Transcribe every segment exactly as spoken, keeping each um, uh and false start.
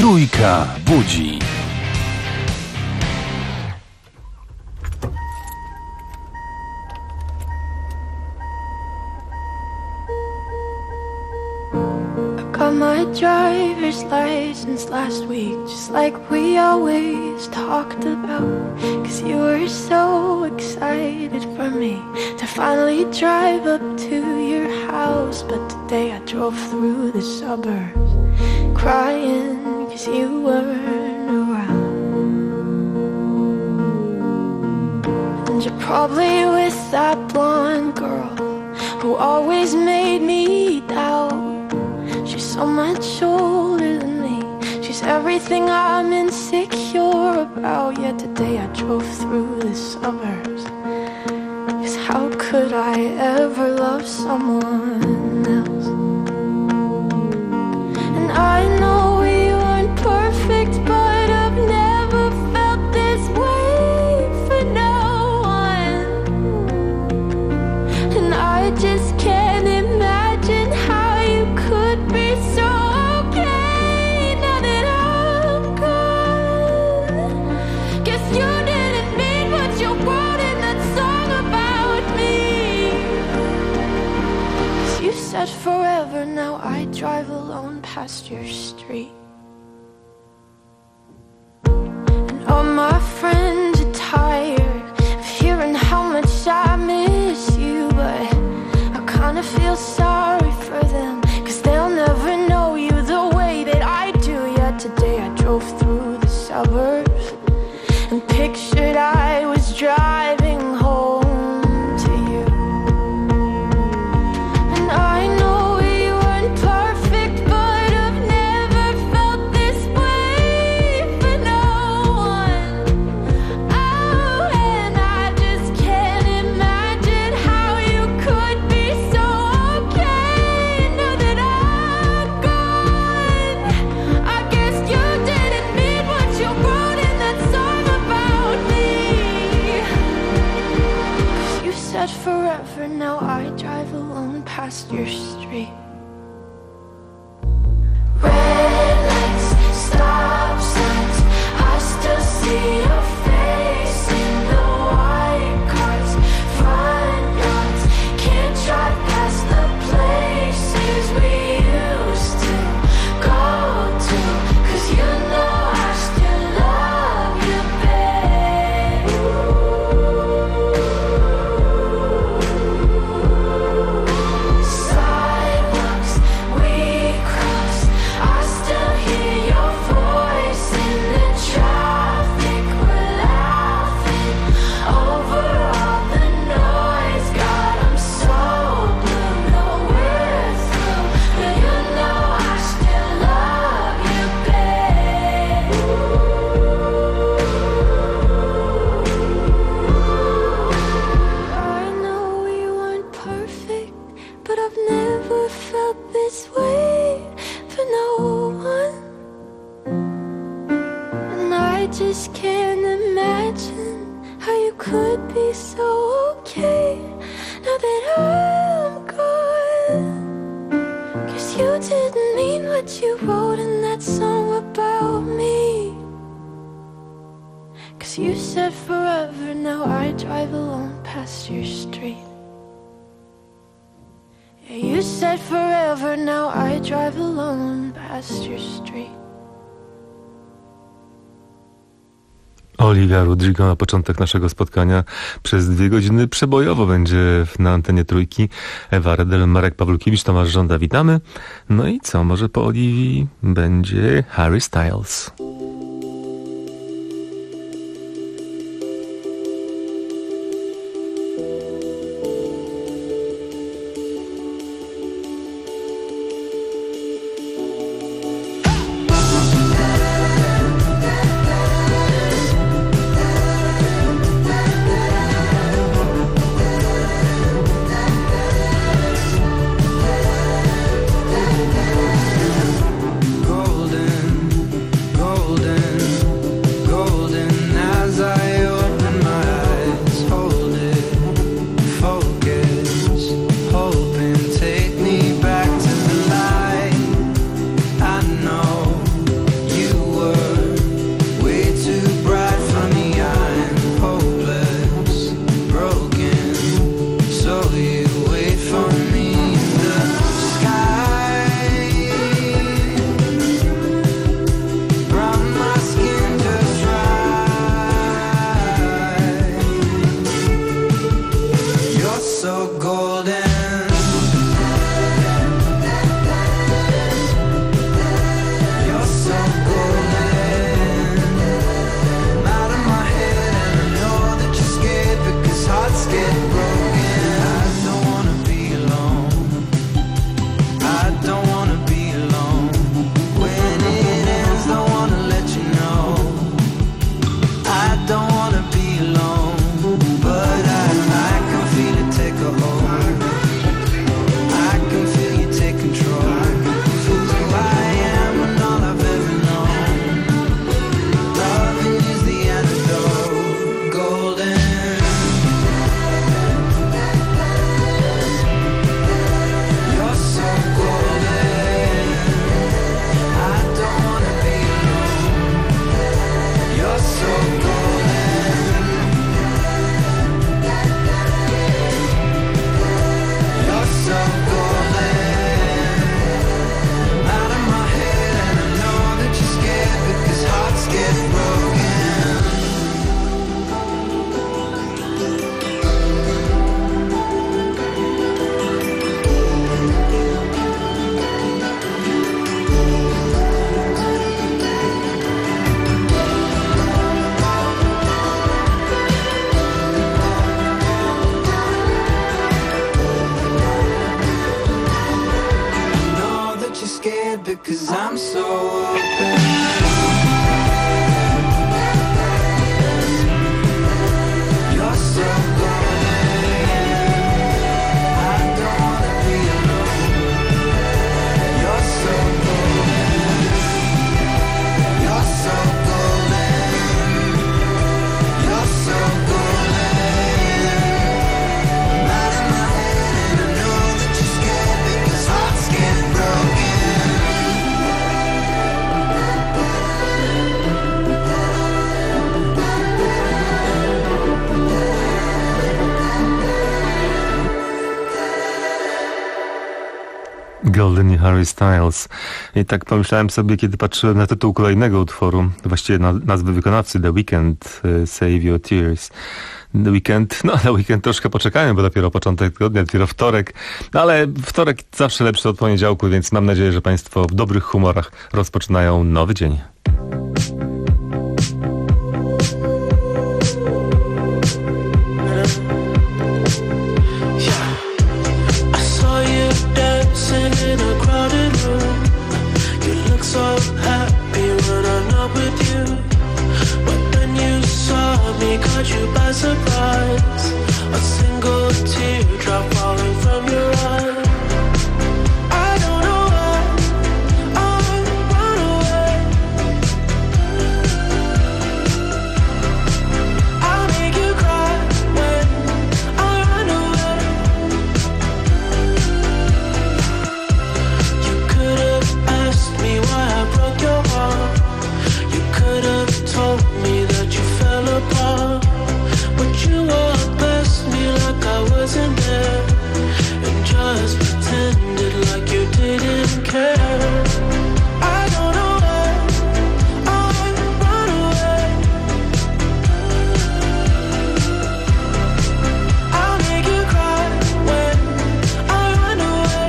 Trójka budzi. Got my driver's license last week, just like we always talked about. Cause you were so excited for me to finally drive up to your house. But today I drove through the suburbs crying cause you weren't around. And you're probably with that blonde girl who always made me doubt. She's so much older than me. She's everything I'm insecure about. Yet today I drove through the suburbs. Cause how could I ever love someone else? And I know we weren't perfect, but I've never felt this way for no one. And I just can't imagine how you could be so okay now that I'm gone. Guess you didn't mean what you wrote in that song about me. 'Cause you said forever, now I drive alone past your street. And all my friends are tired of hearing how much I miss you, but I kinda feel sorry for them, cause they'll never know you the way that I do. Yet today I drove through the suburbs and pictured I was driving home to you. And I know we weren't perfect, but I've never felt this way for no one. Oh, and I just can't imagine how you could be so okay now that I'm gone. I guess you didn't mean what you wrote in that song about me. 'Cause you said forever, now I drive alone past your street. Red lights, stop signs, I still see your face in the white cars, front yards. Can't drive past the places we used to go to, 'cause you know I still love you, babe. Sidewalks we cross, I still hear your voice in the traffic. We're laughing over all the noise. God, I'm so blue, no we're through, but you know I still love you, babe. I know we weren't perfect, but I've never felt this way for no one. And I just can't imagine how you could be so okay now that I'm gone. 'Cause you didn't mean what you wrote in that song about me. 'Cause you said forever, now I drive alone past your street. Yeah, you said forever, now I drive alone past your street. Olivia Rodrigo na początek naszego spotkania. Przez dwie godziny przebojowo będzie na antenie Trójki. Ewa Redel, Marek Pawlukiewicz, Tomasz Żąda, witamy. No i co, może po Oliwii będzie Harry Styles. Golden, golden 'cause I'm so open. You're so golden. I don't wanna be alone. You're so golden. You're so golden. You're so golden. I'm out of my head and I know that you're scared because hearts get broken. Golden i Harry Styles. I tak pomyślałem sobie, kiedy patrzyłem na tytuł kolejnego utworu, właściwie na nazwy wykonawcy, The Weeknd, Save Your Tears. The Weeknd, no na weekend troszkę poczekałem, bo dopiero początek tygodnia, dopiero wtorek, no ale wtorek zawsze lepszy od poniedziałku, więc mam nadzieję, że Państwo w dobrych humorach rozpoczynają nowy dzień. Caught you by surprise, a single teardrop falling from your eye. I don't know why I run away. I'll make you cry when I run away. You could have asked me why I broke your heart. You could have told me that you fell apart. But you walked past me like I wasn't there and just pretended like you didn't care. I don't know why I run away. I'll make you cry when I run away.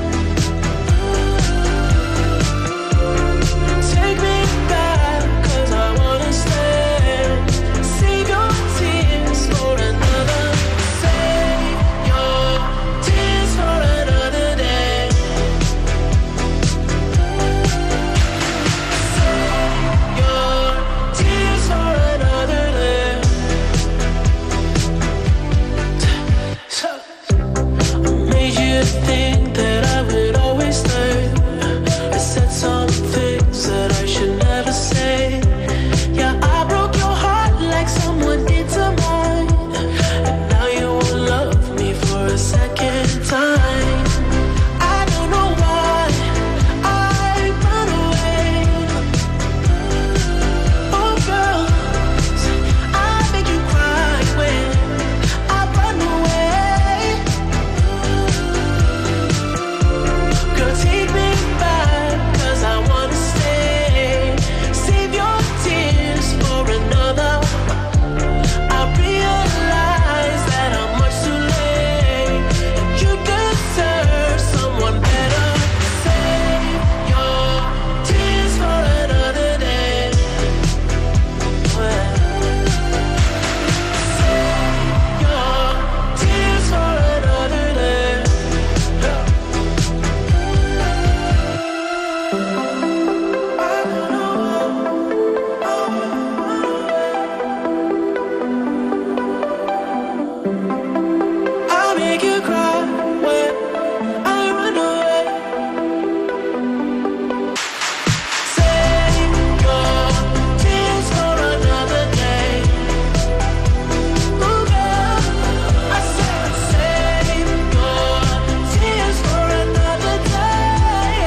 Take me back 'cause I wanna stay. Save your tears for another. Save your tears for another day. Save your tears for another day. So I made you think that I would always stay. I said some things that I should never say. Yeah, I broke your heart like someone did to mine. And now you won't love me for a second time. I don't know why I run away. Oh girl, I make you cry when I run away. Girl, take me back 'cause I wanna stay. Save your tears for another. I realize that I'm much too late. And you deserve someone better. Save your tears for another day. Save your tears for another day. I'll make you cry when I run away. Save your tears for another day. Ooh, girl, I said save your tears for another day.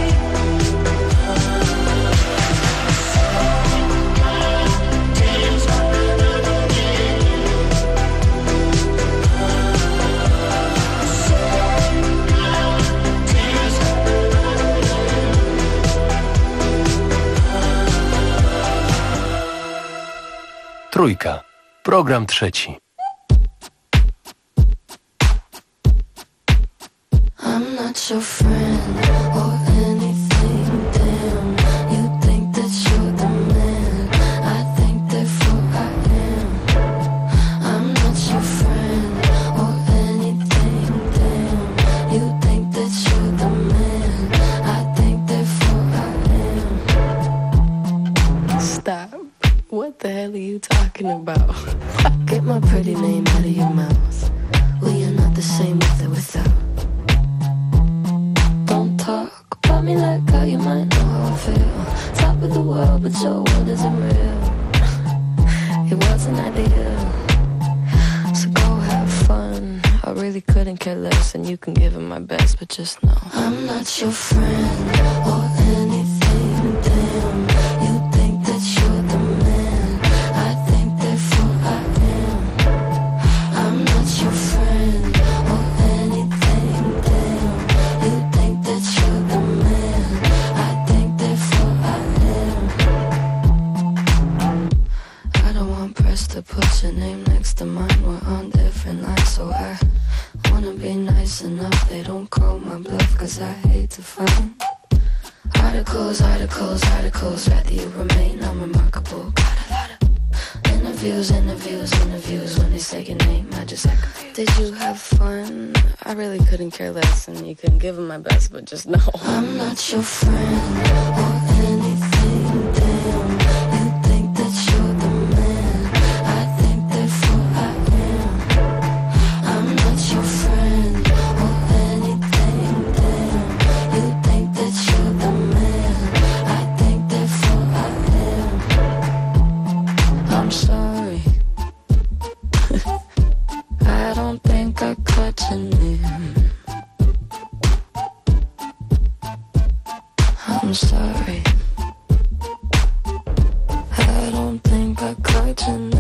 Tears for another day. Trójka. Program trzeci. I'm not your friend or anything, damn. You think that you're the man, I think therefore I am. I'm not your friend or anything, damn. You think that you're the man, I think therefore about? Get my pretty name out of your mouth. Well, you're not the same with or without. Don't talk about me like how you might know how I feel. Top of the world, but your world isn't real. It wasn't ideal. So go have fun. I really couldn't care less, and you can give it my best, but just know I'm not your friend or anything. Damn, you think that you're the man. I think therefore I am. I'm not your friend or anything. Damn, you think that you're the man. I think therefore I am. I don't want press to put your name next to mine. We're on different lines, so I wanna be nice enough. They don't call my bluff, cause I hate to find articles, articles, articles. Rather you remain unremarkable. Got a lot of interviews, interviews, interviews. When they say your name, I just act confused. Did you have fun? I really couldn't care less, and you couldn't give them my best, but just know I'm not your friend or anything. Damn, you think that you're the man. I think therefore I am. I'm not your friend or anything. Damn, you think that you're the man. I think therefore I am. I'm sorry. I don't think I caught your name. I'm sorry. I don't think I caught your name.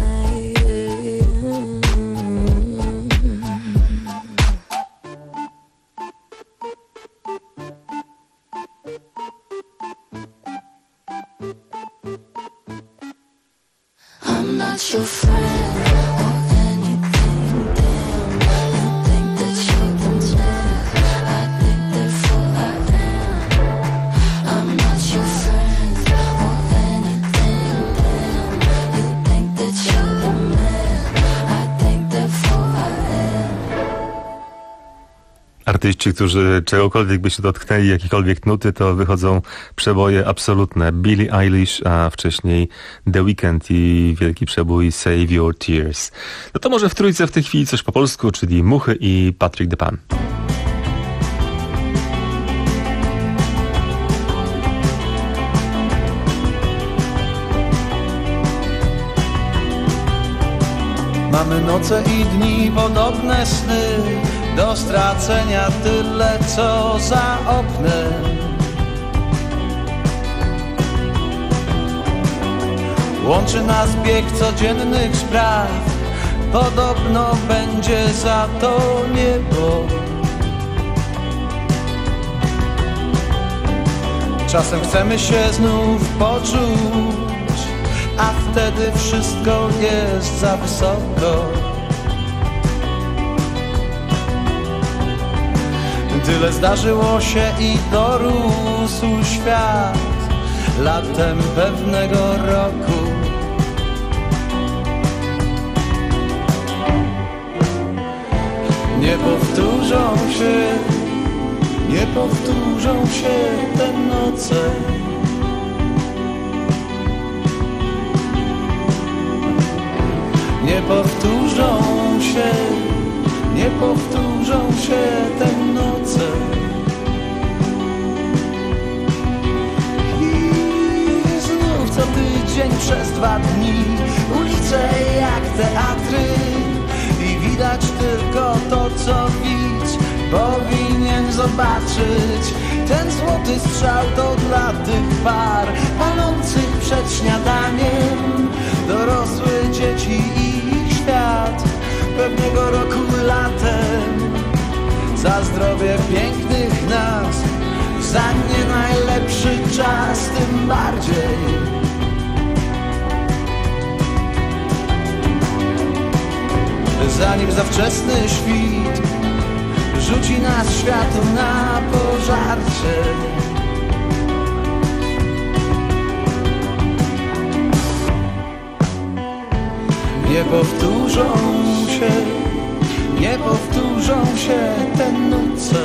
I'm not your friend or anything. Damn, you think that you're the man. I think therefore I am. I'm not your friend or anything. Damn, you think that you're the man. I think therefore I am. Artyści, którzy czegokolwiek by się dotknęli, jakiekolwiek nuty, to wychodzą przeboje absolutne. Billie Eilish, a wcześniej The Weeknd i wielki przebój Save Your Tears. No to może w trójce w tej chwili coś po polsku, czyli Muchy i Patryk de Pan. Mamy noce i dni, podobne sny, do stracenia tyle, co za oknem. Łączy nas bieg codziennych spraw, podobno będzie za to niebo. Czasem chcemy się znów poczuć, a wtedy wszystko jest za wysoko. Tyle zdarzyło się i dorósł świat latem pewnego roku. Nie powtórzą się, nie powtórzą się te noce. Nie powtórzą się, nie powtórzą się te noce. I znów co tydzień przez dwa dni ulice jak teatry i widać tylko to, co widz powinien zobaczyć. Ten złoty strzał to dla tych par palących przed śniadaniem, dorosłe dzieci i ich świat pewnego roku latem. Za zdrowie pięknych nas, za nie najlepszy czas, tym bardziej. Zanim za wczesny świt rzuci nas światło na pożarcie. Nie powtórzą się, nie powtórzą się te noce.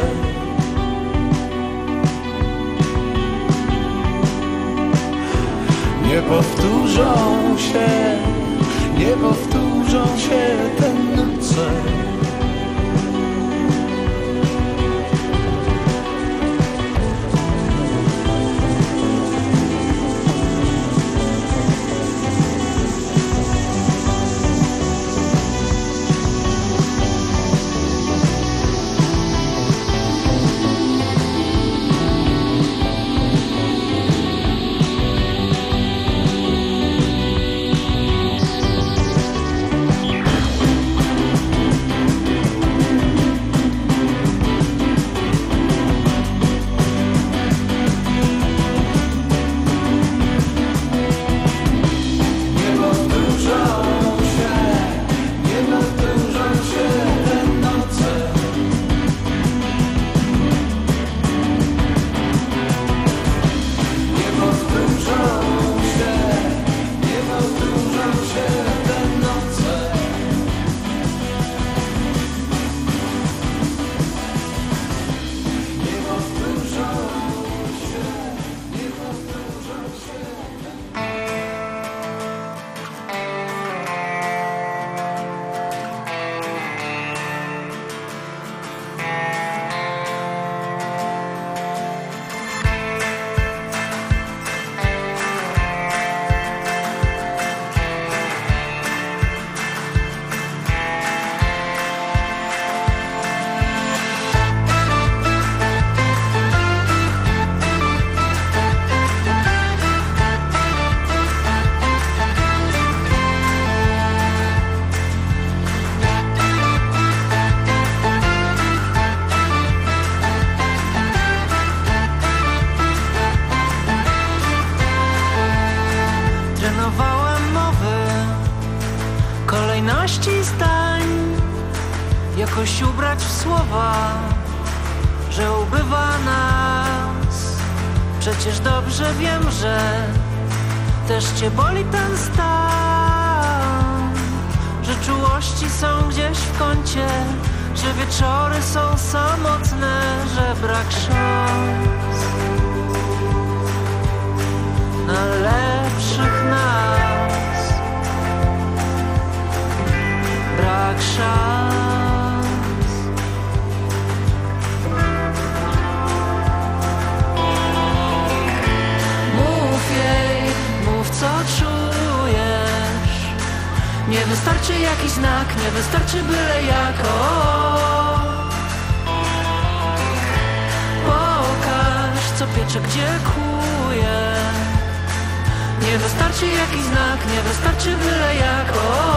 Nie powtórzą się, nie powtórzą się te noce. kolejności zdań, jakoś ubrać w słowa, że ubywa nas. Przecież dobrze wiem, że też cię boli ten stan, że czułości są gdzieś w kącie, że wieczory są samotne, że brak szans na lepszych nas. Brak szans. Mów jej, mów co czujesz. Nie wystarczy jakiś znak, nie wystarczy byle jako. Pokaż co piecze, gdzie kłuje. Nie wystarczy jakiś znak, nie wystarczy byle jako.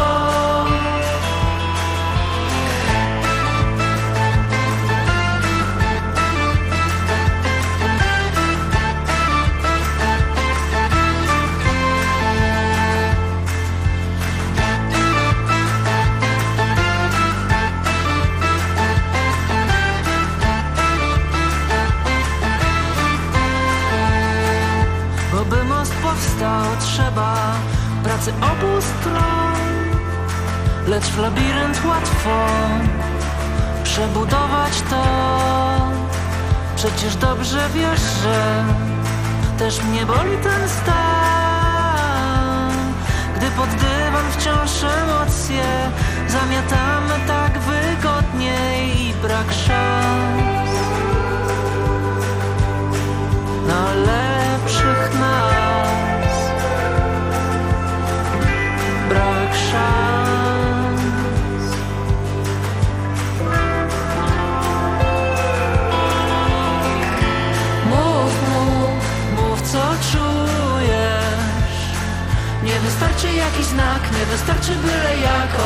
By most powstał, trzeba pracy obu stron, lecz w labirynt łatwo przebudować to. Przecież dobrze wiesz, że też mnie boli ten stan, gdy pod dywan wciąż emocje zamiatamy tak wygodnie i brak szans na lepszych nas. Brak szans. Mów, mów, mów co czujesz. Nie wystarczy jakiś znak, nie wystarczy byle jako.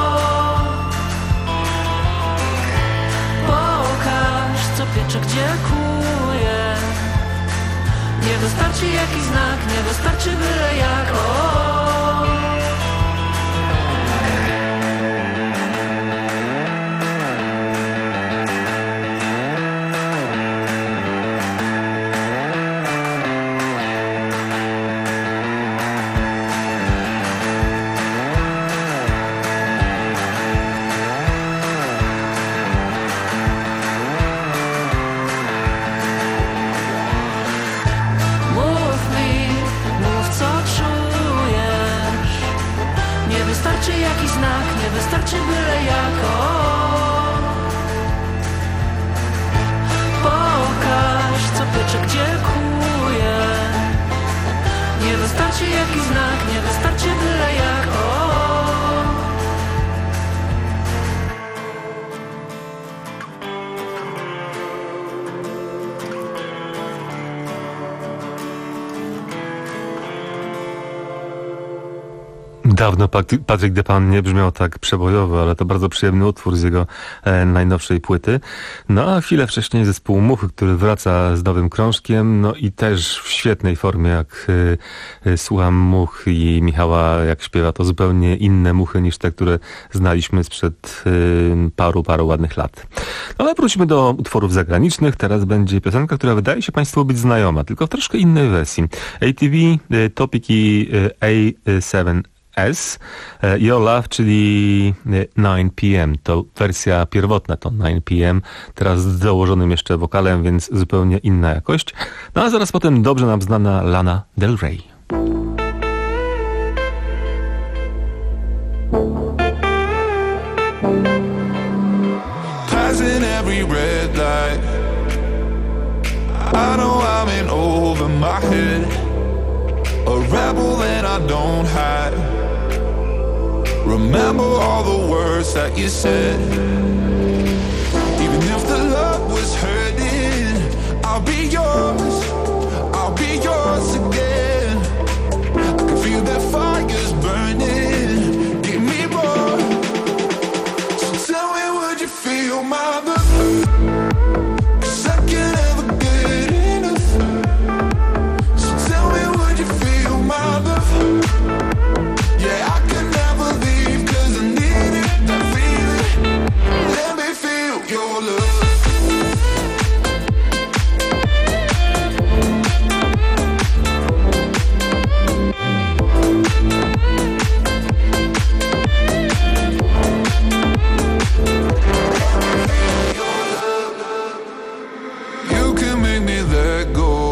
Pokaż co piecze, gdzie kłuje. Nie wystarczy jakiś znak, nie wystarczy byle jako. Mów mi, mów co czujesz. wiecze, gdzie kuje. Nie wystarczy jakiś znak, nie wystarczy byle jak. O. Dawno Pat- Patryk Depan nie brzmiał tak przebojowo, ale to bardzo przyjemny utwór z jego e, najnowszej płyty. No a chwilę wcześniej zespół Muchy, który wraca z nowym krążkiem, no i też w świetnej formie, jak e, e, słucham Much i Michała, jak śpiewa, to zupełnie inne Muchy niż te, które znaliśmy sprzed e, paru, paru ładnych lat. No ale wróćmy do utworów zagranicznych. Teraz będzie piosenka, która wydaje się Państwu być znajoma, tylko w troszkę innej wersji. A T V, e, Topiki e, A siedem S, Your Love, czyli nine P M. To wersja pierwotna, to nine P M, teraz z dołożonym jeszcze wokalem, więc zupełnie inna jakość. No a zaraz potem dobrze nam znana Lana Del Rey. Passing every red light, I know I'm in over my head, a rebel that I don't hide. Remember all the words that you said. Even if the love was hurting, I'll be yours, I'll be yours again. I can feel that fire's burning, give me more. So tell me, would you feel my love? 'Cause I can't ever get enough. So tell me, would you feel my love? Yeah, I can never leave, 'cause I need it, that feeling. Let me feel your love. You can make me let go,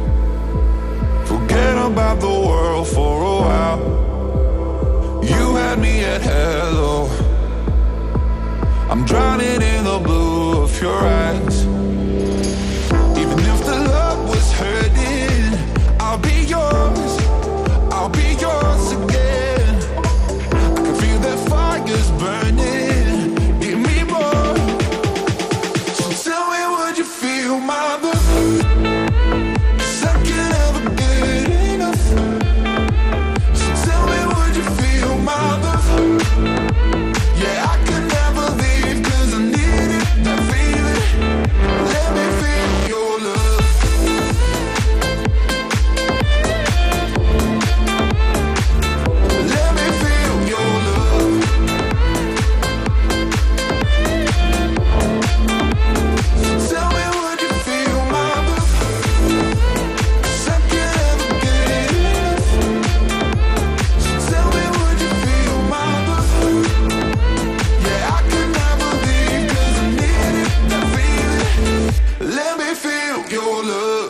forget about the world for a while. You had me at hello, I'm drowning in the blue of your eyes. Even if the love was hurting, I'll be yours, I'll be yours again. I can feel that fire's burning, give me more. So tell me, would you feel my love? 'Cause I can't ever get enough. So tell me, would you feel my love? Yeah, I can never leave, 'cause I need it, that feeling. Let me feel your love. Let me feel your love. So tell me, would you feel my love? 'Cause I can't ever get enough. So tell me, would you feel my love? Yeah, I can never leave, 'cause I need it, that feeling. Let me feel your love.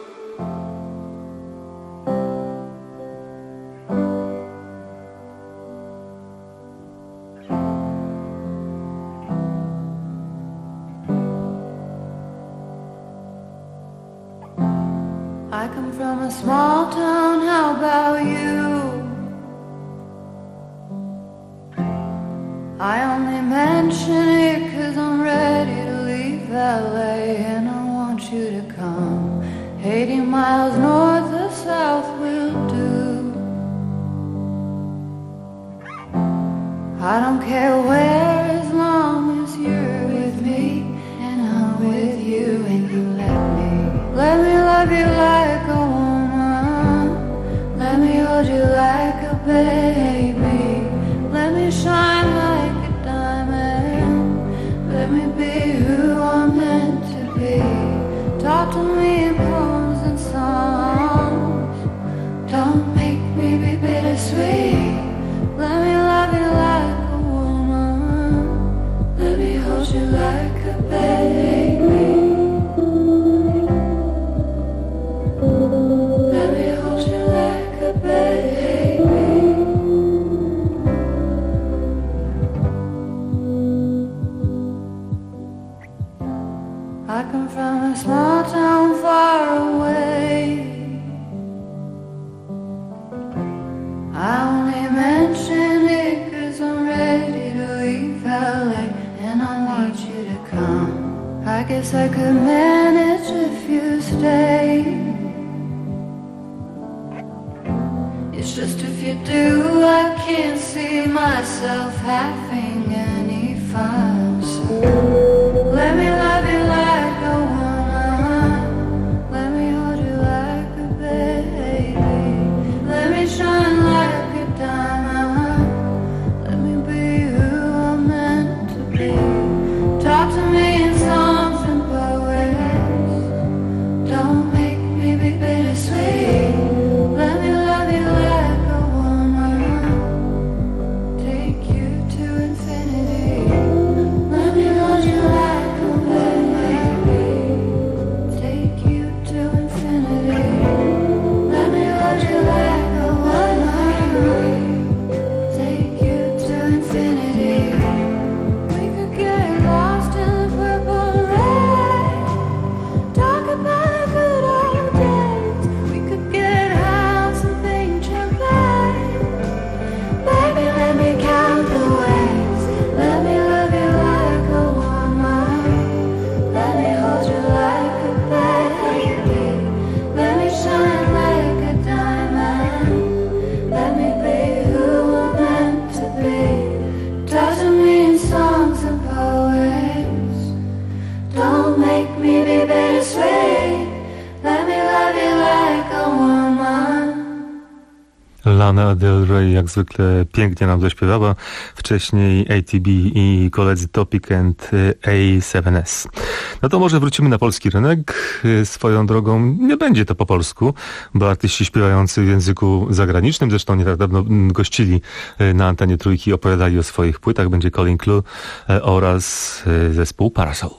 I come from a small town, how about you? I only mention it 'cause I'm ready to leave L A, and I want you to come. eighty miles north or south will do. I don't care where, as long as you're with me and I'm with you, and you let me let me love you like a woman, let me hold you like a baby, let me shine like a diamond, let me be who I'm meant to be. Talk to me in poems and songs, don't make me be bittersweet. Let me love you like a woman, let me hold you like a baby, let me hold you like a baby. I come from a small town far away. I only mention it 'cause I'm ready to leave L A and I want you to come. I guess I could manage if you stay. It's just if you do, I can't see myself having any fun. So let me love you like a woman. Let me hold you like a baby. Let me shine like a diamond. Let me be who I'm meant to be. Talk to me in songs and poems. Don't make me be bittersweet. Let me love you like a woman. Take you to infinity. Let me hold you like a baby. Take you to infinity. Let me hold you like a woman. Take you to infinity. We could get lost in the purple rain. Talk about the good old days. We could get high on some pink champagne. Baby, let me count the ways. Let me love you like a woman. Let me hold you like a baby. Let me shine like a diamond. Let me be who I'm meant to be. Talk to me in songs and poems. Don't make me be bittersweet. Let me love you like a woman. Lana Del Rey jak zwykle pięknie nam zaśpiewała. Wcześniej A T B i koledzy Topic and A siedem S. No to może wrócimy na polski rynek. Swoją drogą nie będzie to po polsku, bo artyści śpiewający w języku zagranicznym, zresztą nie tak dawno gościli na antenie Trójki, opowiadali o swoich płytach. Będzie Colin Clue oraz zespół Parasol.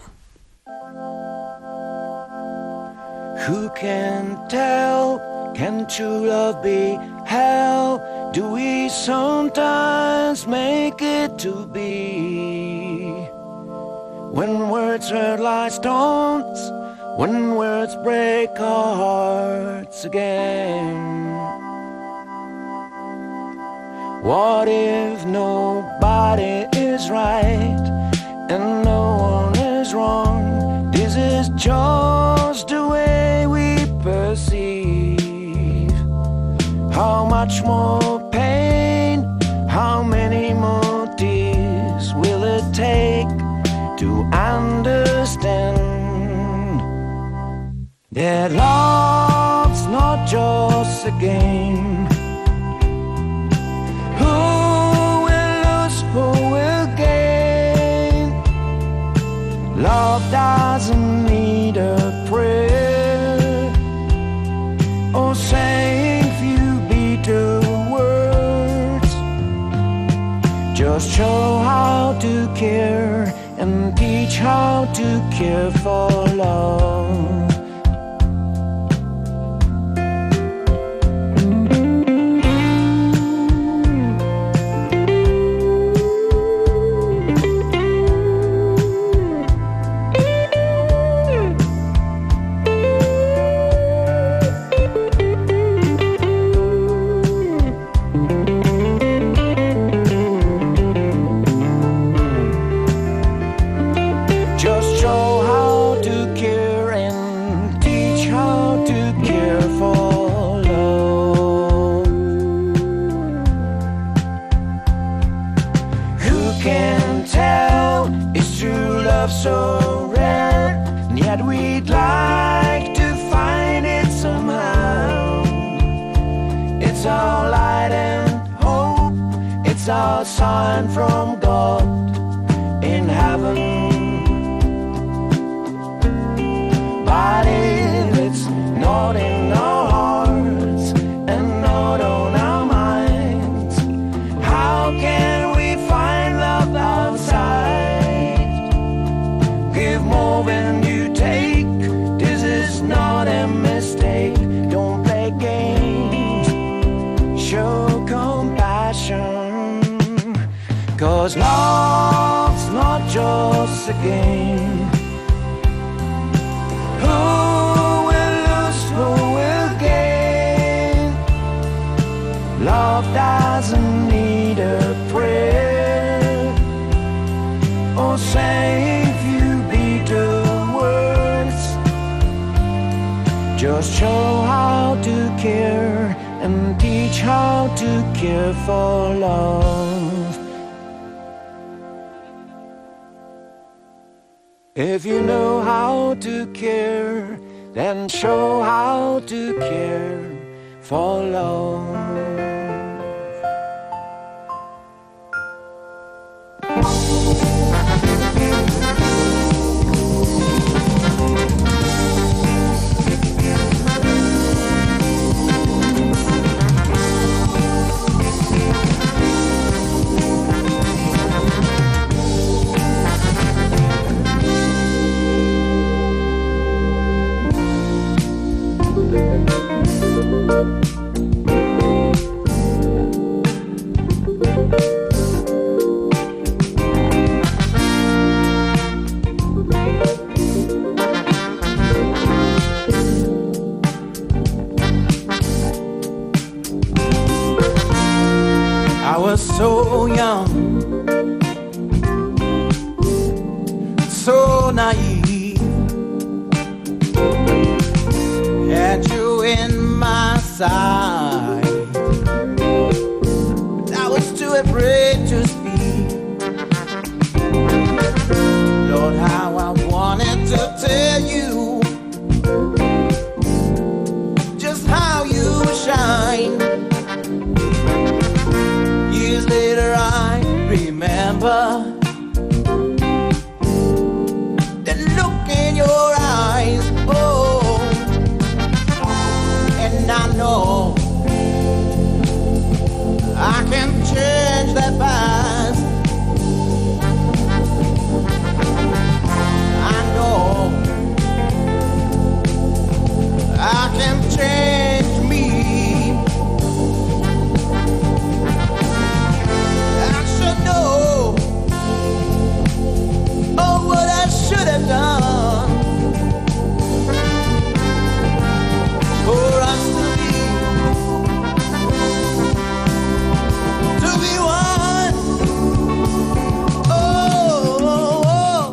Who can tell? Can true love be hell? Do we sometimes make it to be? When words hurt like stones, when words break our hearts again. What if nobody is right and no one is wrong? This is just the way we perceive. How much more pain, how many more tears will it take to understand that love's not just a game? Who will lose, who will gain? Love doesn't need a prayer or saying few bitter words. Just show how to care and teach how to care for love. So rare, and yet we'd like to find it somehow. It's our light and hope, it's our sign from God in heaven. But if it's not in our hearts and not on our minds, how can we find love outside? Give more than you take. This is not a mistake. Don't play games. Show compassion. 'Cause love's not just Just show how to care and teach how to care for love. If you know how to care, then show how to care for love. I was so young, so naive, had you in my sight, but I was too afraid to speak. Lord, how I wanted to tell you just how you shine. Years later I remember the look in your eyes, oh, and I know I can change the past. I know I can change me. Know, oh, what I should have done for us to be, to be one. Oh, oh, oh.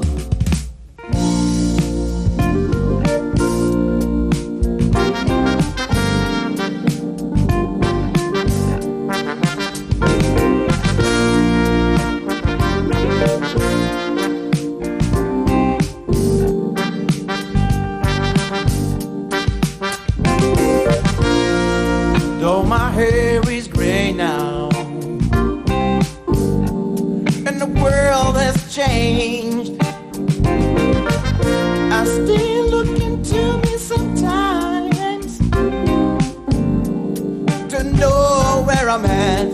Though my hair is gray now and the world has changed, I still look into me sometimes to know where I'm at.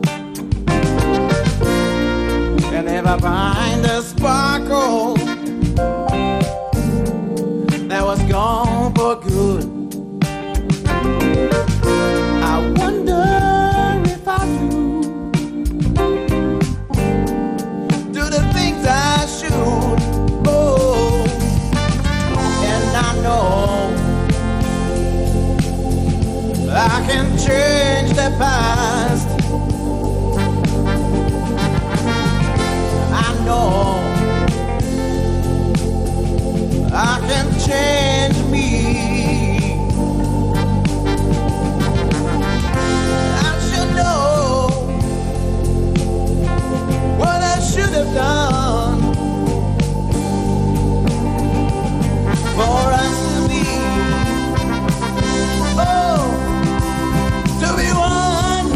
And if I find a sparkle that was gone for good, I wonder if I do do the things I should. Oh, and I know I can change the past. I know I can change me. Know what I should have done for us to be, oh, to be one.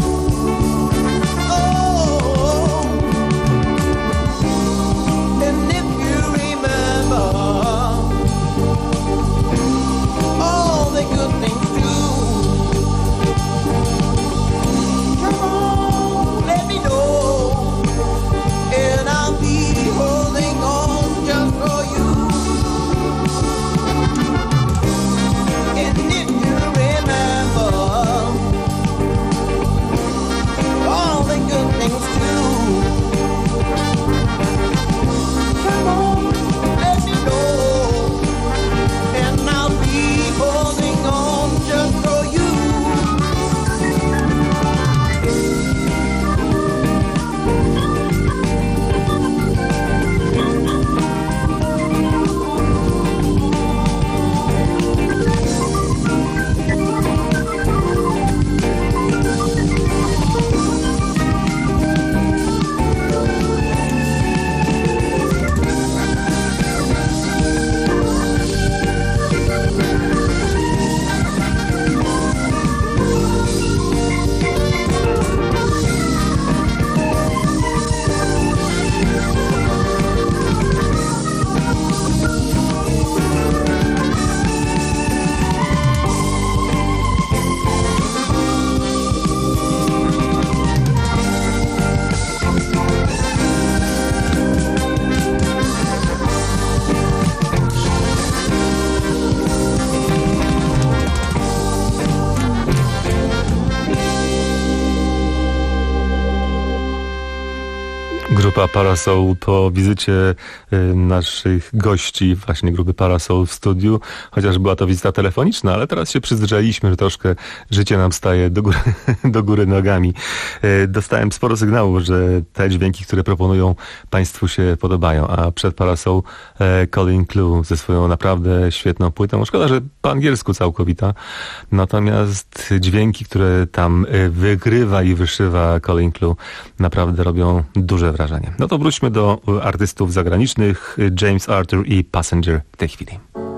grupa Parasol po wizycie y, naszych gości, właśnie grupy Parasol w studiu, chociaż była to wizyta telefoniczna, ale teraz się przyzwyczailiśmy, że troszkę życie nam staje do góry, do góry nogami. Y, dostałem sporo sygnałów, że te dźwięki, które proponują Państwu się podobają, a przed Parasol y, Colin Clue ze swoją naprawdę świetną płytą. Szkoda, że po angielsku całkowita, natomiast dźwięki, które tam y, wygrywa i wyszywa Colin Clue, naprawdę robią duże wrażenie. No to wróćmy do artystów zagranicznych. James Arthur i Passenger w tej chwili.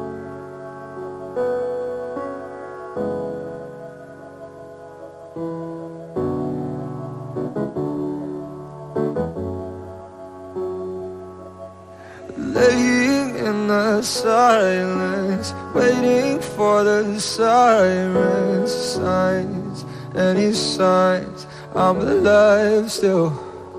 Laying in the silence, waiting for the sirens, signs, any signs I'm alive still.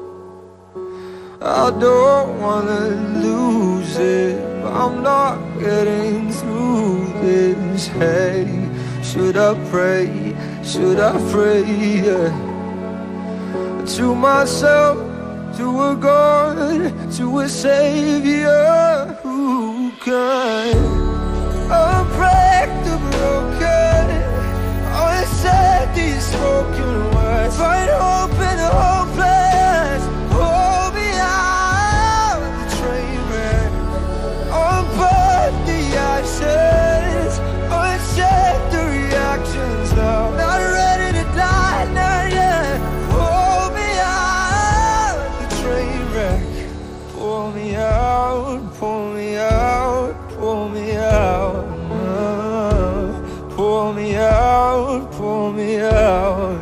I don't wanna lose it, but I'm not getting through this. Hey, should I pray, should I pray, yeah, to myself, to a God, to a Savior who can unbreak the broken, unsaid these spoken words, find hope in the hopeless, hold me out of the train wreck, unburn the ashes, uncheck the reactions now, not ready to die, not yet, hold me out of the train wreck, pull me out, pull me out, pull me out, uh, pull me out, pull me out.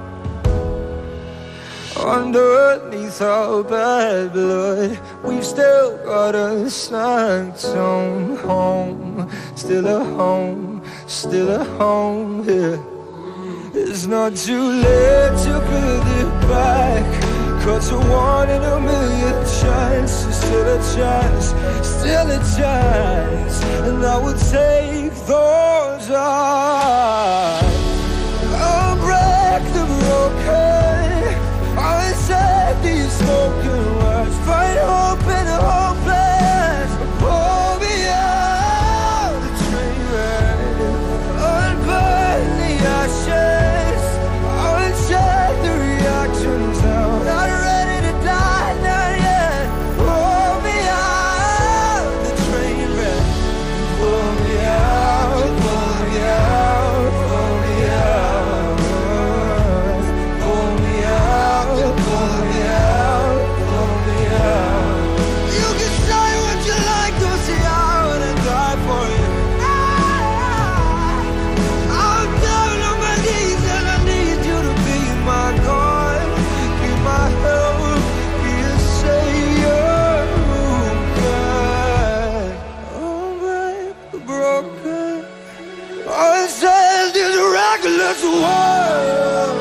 Underneath our bad blood, we've still got a snack zone home, still a home, still a home here. It's not too late to build it back, cause a one in a million chance, still a chance, still a chance, and I would take those odds. I'll break the broken, I'll set these spoken words, find hope in the hopeless, pull me out the train wreck, unburn the ashes, uncheck the reactions now, not ready to die, not yet, pull me out the train wreck, pull me out, pull me out, pull me out, pull me out, pull me out, pull me out. You can say what you like, don't say I wanna die for you. I'm down on my knees and I need you to be my God, be my help, be a savior who can unbreak the broken, unsaid this reckless world.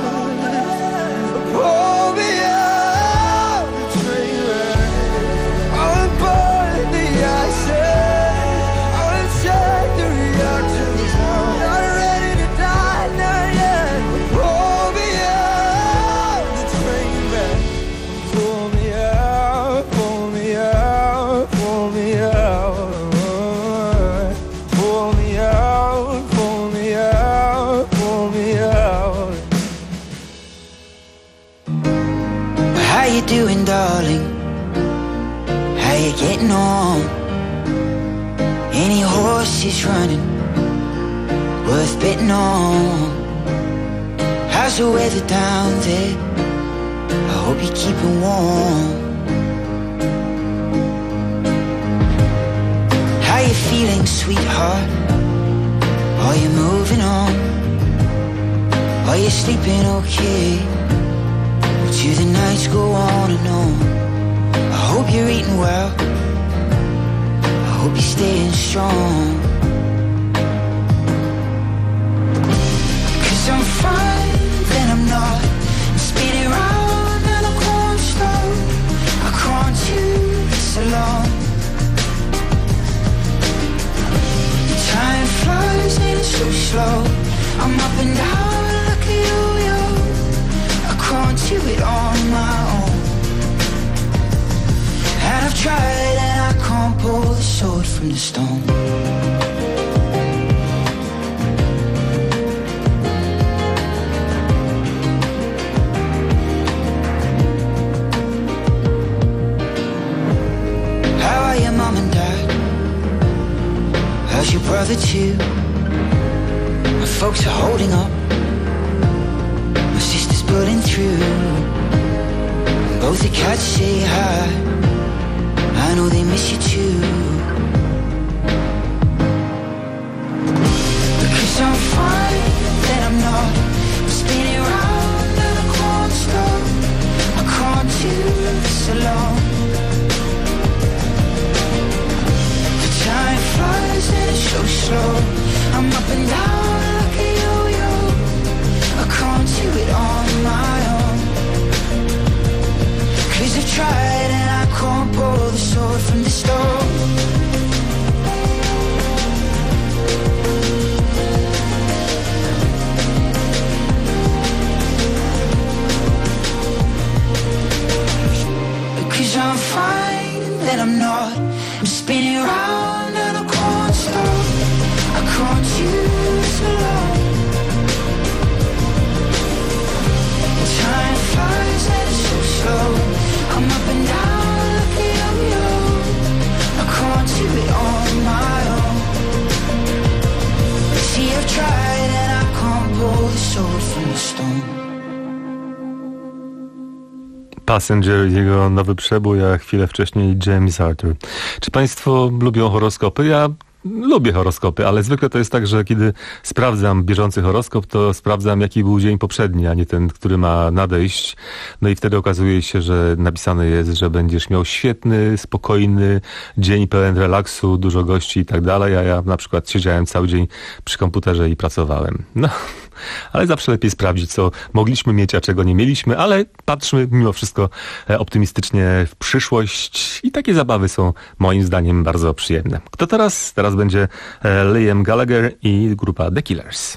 Pull me out the train wreck, unburn the ashes, uncheck the reactions now, not ready to die, not yet. Pull me out the train wreck, pull me out, pull me out, pull me out, pull me out, pull me out, pull me out. How you doing, darling? How you getting on? Any horses running worth betting on? How's the weather down there? I hope you're keeping warm. How you feeling, sweetheart? Are you moving on? Are you sleeping okay? Do the nights go on and on? I hope you're eating well, I hope you're staying strong. Cause I'm fine, then I'm not, I'm spinning round and I'm going slow, I can't do this alone. Time flies and it's so slow, I'm up and down like a yo-yo, I can't do it on my own. I've tried and I can't pull the sword from the stone. How are your mom and dad? How's your brother too? My folks are holding up, my sister's pulling through. Both the cats say hi, I know they miss you too. Because I'm fine, then I'm not. I'm spinning round and I can't stop. I can't do this alone. The time flies and it's so slow. I'm up and down like a yo-yo. I can't do it on my own. Cause I've tried and I can't pull the sword from the stone. Cause I'm fine and then I'm not. I'm spinning around and I can't stop. I can't choose alone. Time flies and it's so slow. I'm up and down like a yo-yo. I can't do it on my own. See, I've tried and I can't pull the sword from the stone. Passenger, jego nowy przebój, a chwilę wcześniej James Arthur. Czy państwo lubią horoskopy? Ja lubię horoskopy, ale zwykle to jest tak, że kiedy sprawdzam bieżący horoskop, to sprawdzam, jaki był dzień poprzedni, a nie ten, który ma nadejść. No i wtedy okazuje się, że napisane jest, że będziesz miał świetny, spokojny dzień pełen relaksu, dużo gości i tak dalej, a ja na przykład siedziałem cały dzień przy komputerze i pracowałem. No, ale zawsze lepiej sprawdzić, co mogliśmy mieć, a czego nie mieliśmy, ale patrzmy mimo wszystko optymistycznie w przyszłość i takie zabawy są moim zdaniem bardzo przyjemne. Kto teraz? Teraz będzie Liam Gallagher i grupa The Killers.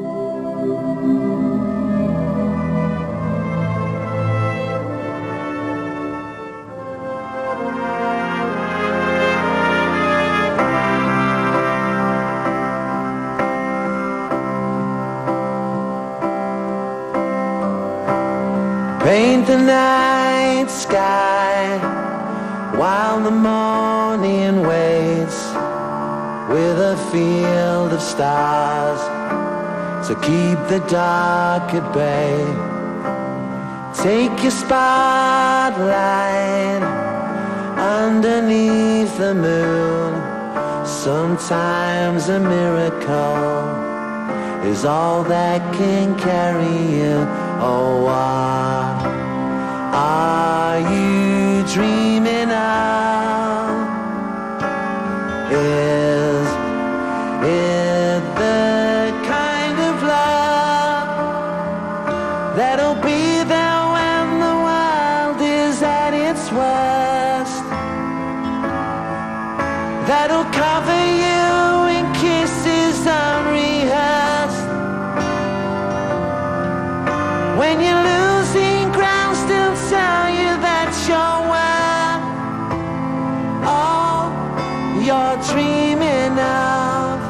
Paint the night sky while the morning waits with a field of stars to keep the dark at bay. Take your spotlight underneath the moon. Sometimes a miracle is all that can carry you. Oh, what are you dreaming of? Is it the kind of love that'll be there when the world is at its worst? That'll cover you in kisses unrehearsed? When you're losing ground, still tell you that you're worth all you're dreaming of.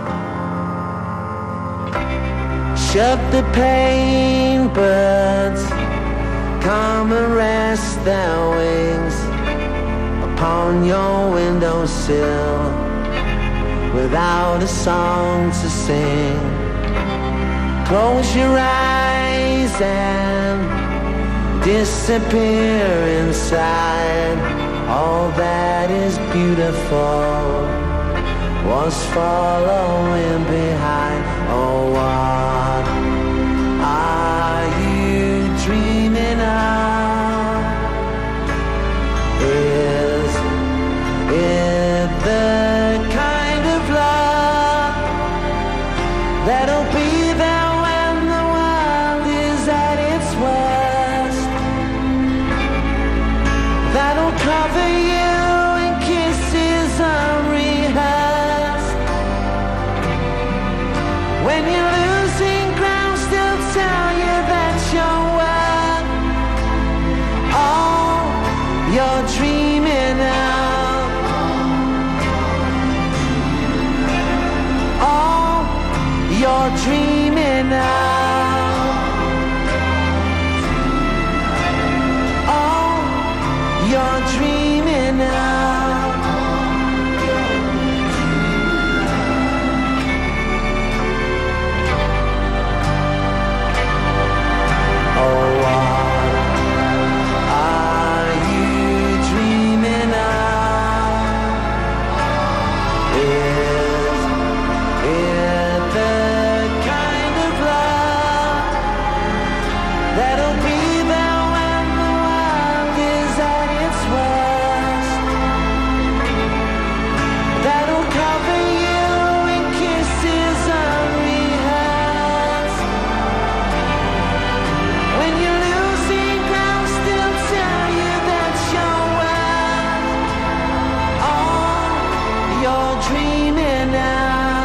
Shut the pain, birds, come and rest their wings upon your windowsill without a song to sing. Close your eyes and disappear inside. All that is beautiful was following behind. Oh, what are you dreaming of? Is it the kind of love that'll be there when the world is at its worst? That'll cover you in kisses unrehearsed. When you're losing ground, still tell you that you're worth all you're dreaming of. you're dreaming now. Oh, you're dreaming now. Oh, what are you dreaming of? Is it the kind of love that'll be there when the world is at its worst? That'll cover you in kisses unrehearsed. When you're losing ground, still tell you that you're worth. Oh, you're dreaming now.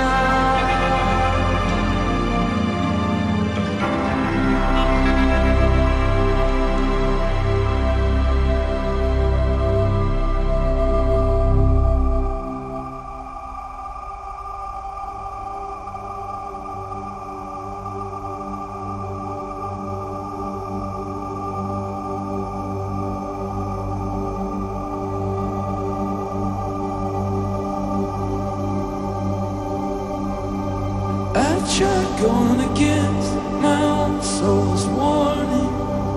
I tried going against my own soul's warning,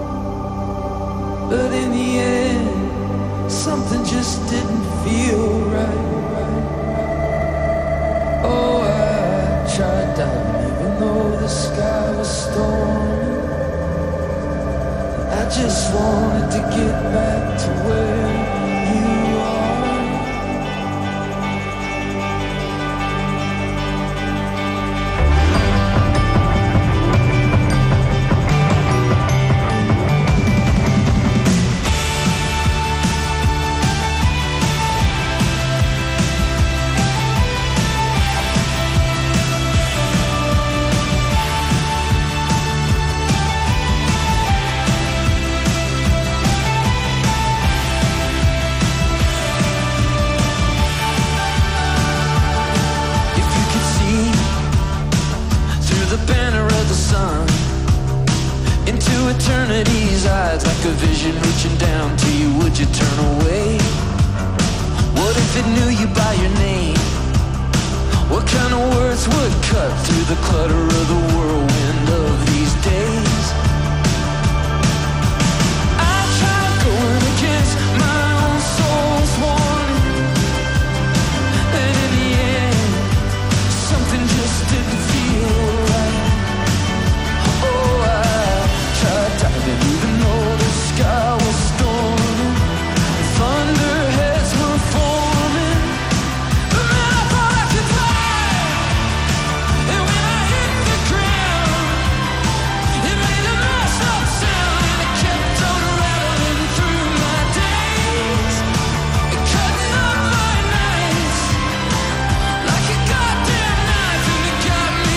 but in the end, something just didn't feel right. Oh, I tried diving even though the sky was stormy. I just wanted to get back to where you are. If you could see through the banner of the sun into eternity's eyes, like a vision reaching down to you, would you turn away? What if it knew you by your name? What kind of words would cut through the clutter of the whirlwind of these days? I tried going against my own soul's warning, and in the end, something just didn't feel right. Oh, I tried diving even though the sky was storming, thunderheads were forming, but man, I thought I could fly. And when I hit the ground, it made a messed up sound, and it kept on rattling through my days, it cutting up my nights like a goddamn knife, and it got me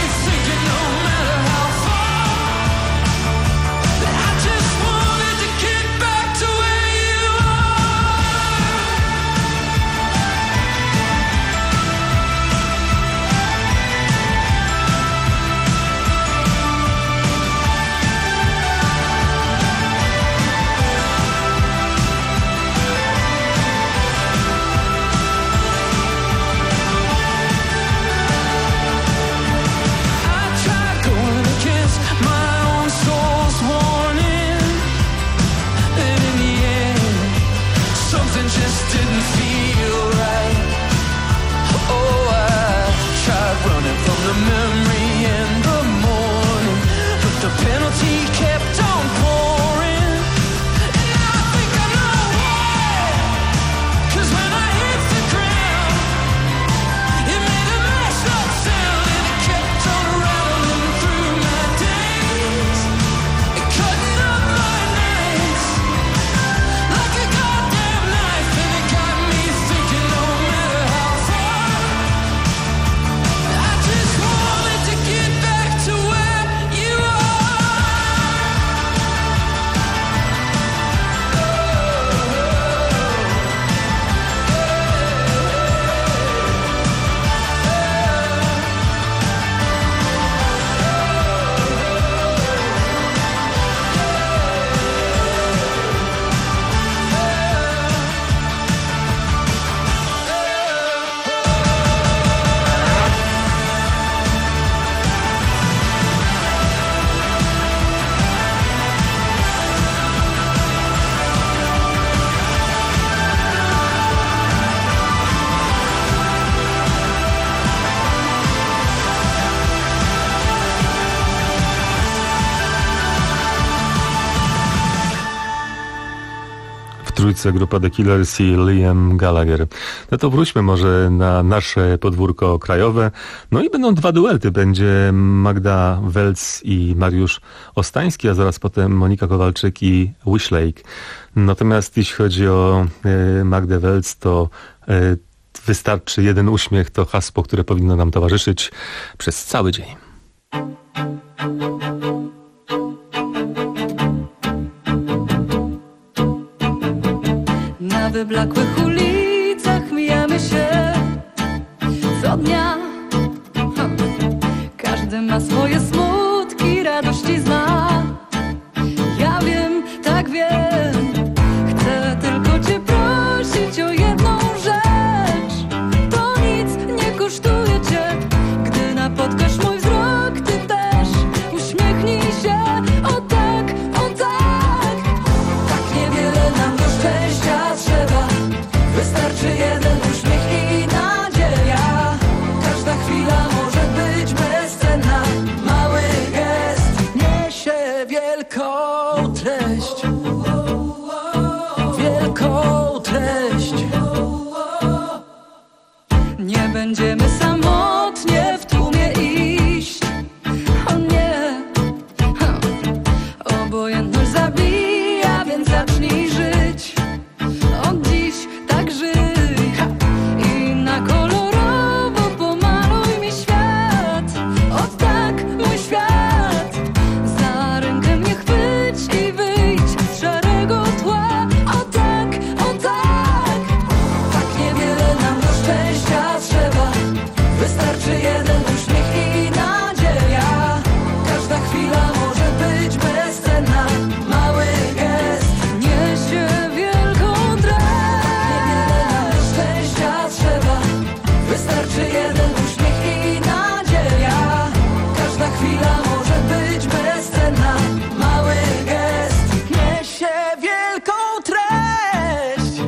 trójce grupa The Killers i Liam Gallagher. No to wróćmy może na nasze podwórko krajowe. No i będą dwa duety. Będzie Magda Welc i Mariusz Ostański, a zaraz potem Monika Kowalczyk i Wishlake. Natomiast jeśli chodzi o e, Magdę Welc, to e, wystarczy jeden uśmiech, to hasło, które powinno nam towarzyszyć przez cały dzień. Na wyblakłych ulicach mijamy się co dnia. Hm. Każdy ma swoje smutki, radości zna. Ja wiem, tak wiem. Chcę tylko cię prosić o jedną rzecz. To nic nie kosztuje cię. Gdy napotkasz mój wzrok, ty też uśmiechnij się. O tak, o tak. Tak niewiele nam do szczęścia trzeba. Wystarczy jeden uśmiech i nadzieja. Każda chwila może być bezcenna. Mały gest niesie wielką treść. Wielką treść. Nie będziemy samotnie w tłumie iść. O nie. Ha. Obojętność zabija, więc zacznij żyć. Od dziś tak żyj. Ha. I na kolorowo pomaluj mi świat. O tak, mój świat. Za rękę mnie chwyć i wyjdź z szarego tła. O tak, o tak. Tak niewiele nam do szczęścia trzeba. Wystarczy jeden uśmiech i nadzieja. Każda chwila może być bezcenna. Mały gest niesie wielką treść. Niewiele nam do szczęścia trzeba. Wystarczy jeden uśmiech i nadzieja. Każda chwila może być bezcenna. Mały gest niesie wielką treść.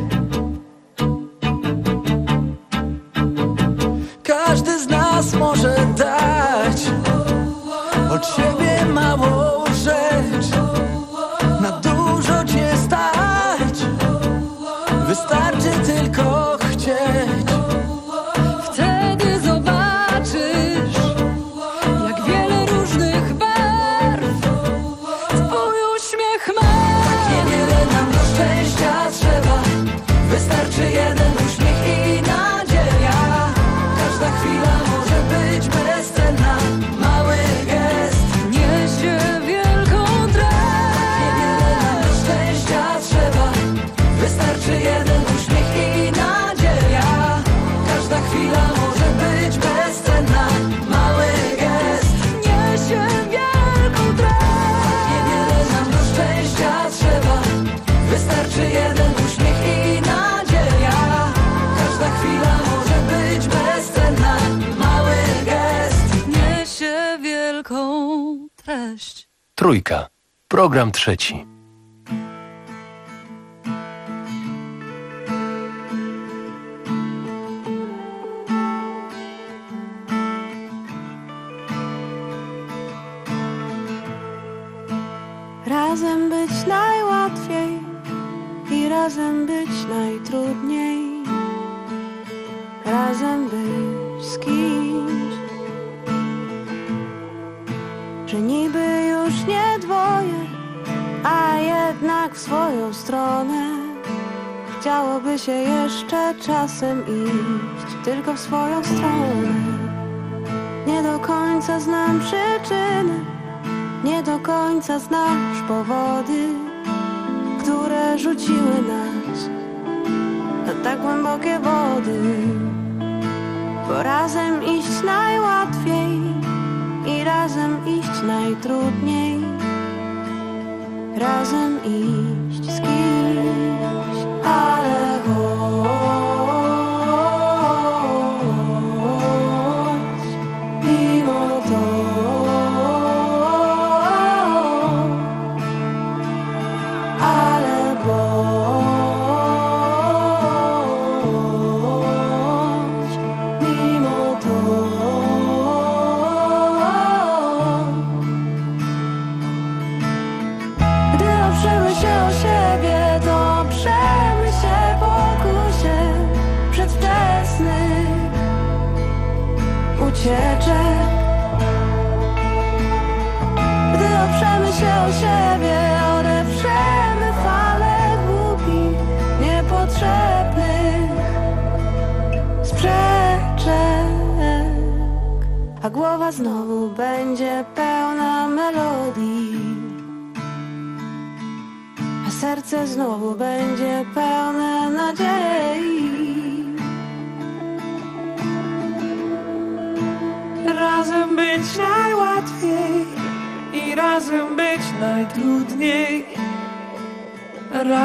Każdy z nas może dać od siebie małą rzecz. Na dużo cię stać. Wystarczy tylko chcieć. Wtedy zobaczysz, jak wiele różnych barw twój uśmiech ma. Tak niewiele nam do szczęścia trzeba. Wystarczy jeden uśmiech i nadzieja. Każda chwila może być bezcenna. Mały gest niesie wielką treść. Niewiele nam do szczęścia trzeba. Wystarczy jeden uśmiech i nadzieja. Każda chwila może być bezcenna. Mały gest niesie wielką treść. Niewiele nam do szczęścia trzeba. Wystarczy jeden uśmiech i nadzieja. Każda chwila może być bezcenna. Mały gest niesie wielką treść. Trójka. Program trzeci. Razem być najłatwiej i razem być najtrudniej. Razem być z kimś, że niby już nie dwoje, a jednak w swoją stronę. Chciałoby się jeszcze czasem iść tylko w swoją stronę. Nie do końca znam przyczyny, nie do końca znasz powody, które rzuciły nas na tak głębokie wody. Bo razem iść najłatwiej i razem iść najtrudniej. Razem iść z kimś, ale chodź mimo to. Ale bądź mimo to. Gdy oprzemy się o siebie, wycieczek. Gdy oprzemy się o siebie, odeprzemy fale głupich, niepotrzebnych sprzeczek. A głowa znowu będzie pełna melodii, a serce znowu będzie pełne nadziei. Razem być najłatwiej i razem być najtrudniej.